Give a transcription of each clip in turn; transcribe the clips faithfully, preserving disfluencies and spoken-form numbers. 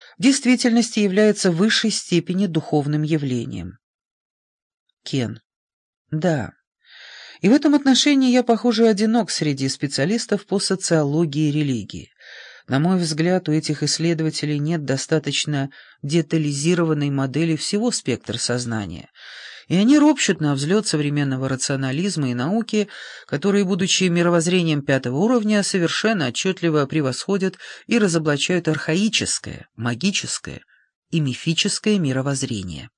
в действительности является в высшей степени духовным явлением. Кен. Да. И в этом отношении я, похоже, одинок среди специалистов по социологии и религии. На мой взгляд, у этих исследователей нет достаточно детализированной модели всего спектра сознания, и они ропщут на взлет современного рационализма и науки, которые, будучи мировоззрением пятого уровня, совершенно отчетливо превосходят и разоблачают архаическое, магическое и мифическое мировоззрение.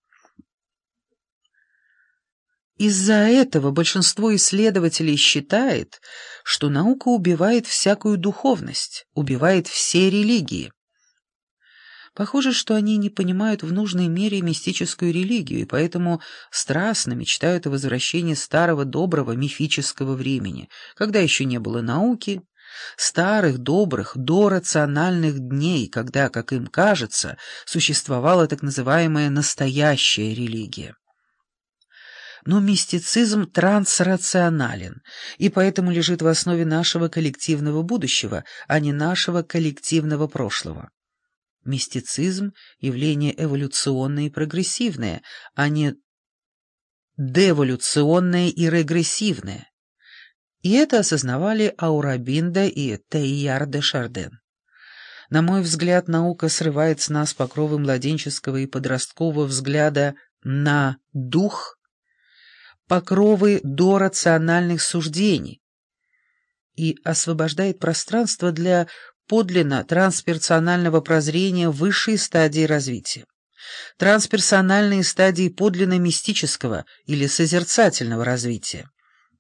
Из-за этого большинство исследователей считает, что наука убивает всякую духовность, убивает все религии. Похоже, что они не понимают в нужной мере мистическую религию, и поэтому страстно мечтают о возвращении старого доброго мифического времени, когда еще не было науки, старых добрых дорациональных дней, когда, как им кажется, существовала так называемая настоящая религия. Но мистицизм трансрационален, и поэтому лежит в основе нашего коллективного будущего, а не нашего коллективного прошлого. Мистицизм — явление эволюционное и прогрессивное, а не деволюционное и регрессивное. И это осознавали Аурабинда и Тейяр де Шарден. На мой взгляд, наука срывает с нас покровы младенческого и подросткового взгляда на дух, покровы дорациональных суждений и освобождает пространство для подлинно трансперсонального прозрения высшей стадии развития. Трансперсональные стадии подлинно мистического или созерцательного развития.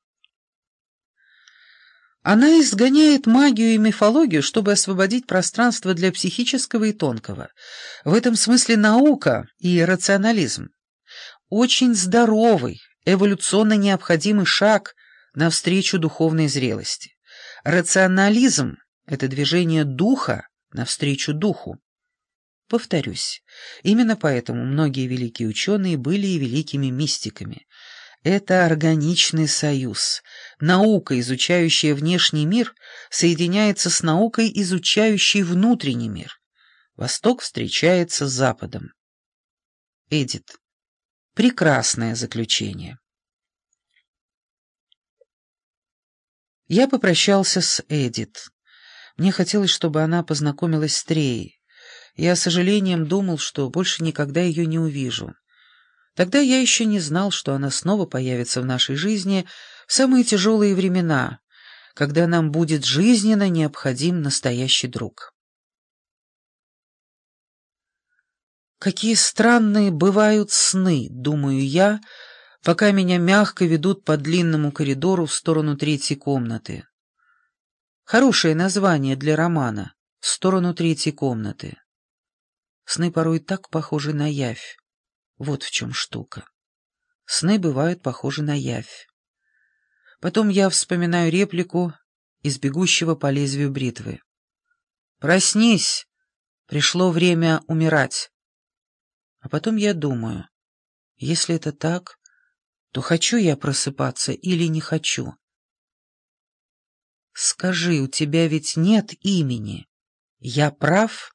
Она изгоняет магию и мифологию, чтобы освободить пространство для психического и тонкого. В этом смысле наука и рационализм очень здоровый, эволюционно необходимый шаг навстречу духовной зрелости. Рационализм — это движение духа навстречу духу. Повторюсь, именно поэтому многие великие ученые были и великими мистиками. Это органичный союз. Наука, изучающая внешний мир, соединяется с наукой, изучающей внутренний мир. Восток встречается с Западом. Эдит. Прекрасное заключение. Я попрощался с Эдит. Мне хотелось, чтобы она познакомилась с Треей. Я с сожалением думал, что больше никогда ее не увижу. Тогда я еще не знал, что она снова появится в нашей жизни в самые тяжелые времена, когда нам будет жизненно необходим настоящий друг. Какие странные бывают сны, думаю я, пока меня мягко ведут по длинному коридору в сторону третьей комнаты. Хорошее название для романа «В сторону третьей комнаты». Сны порой так похожи на явь. Вот в чем штука. Сны бывают похожи на явь. Потом я вспоминаю реплику из «Бегущего по лезвию бритвы». «Проснись! Пришло время умирать». А потом я думаю, если это так, то хочу я просыпаться или не хочу? Скажи, у тебя ведь нет имени. Я прав?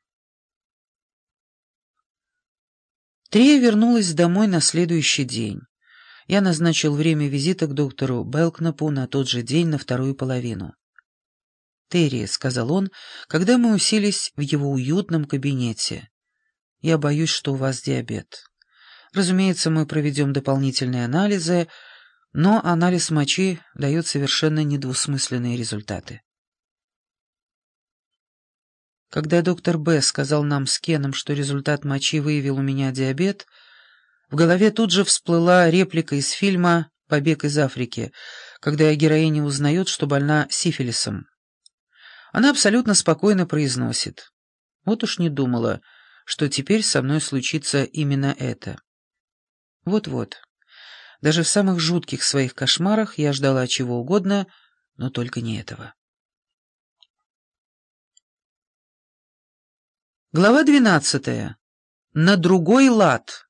Трея вернулась домой на следующий день. Я назначил время визита к доктору Белкнапу на тот же день, на вторую половину. «Терри», — сказал он, когда мы уселись в его уютном кабинете, — «я боюсь, что у вас диабет. Разумеется, мы проведем дополнительные анализы, но анализ мочи дает совершенно недвусмысленные результаты». Когда доктор Б. сказал нам с Кеном, что результат мочи выявил у меня диабет, в голове тут же всплыла реплика из фильма «Побег из Африки», когда героиня узнает, что больна сифилисом. Она абсолютно спокойно произносит: «Вот уж не думала, что теперь со мной случится именно это». Вот-вот. Даже в самых жутких своих кошмарах я ждала чего угодно, но только не этого. Глава двенадцатая. На другой лад.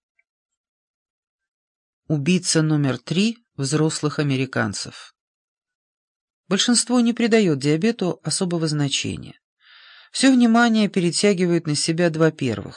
Убийца номер три взрослых американцев. Большинство не придает диабету особого значения. Все внимание перетягивают на себя два первых.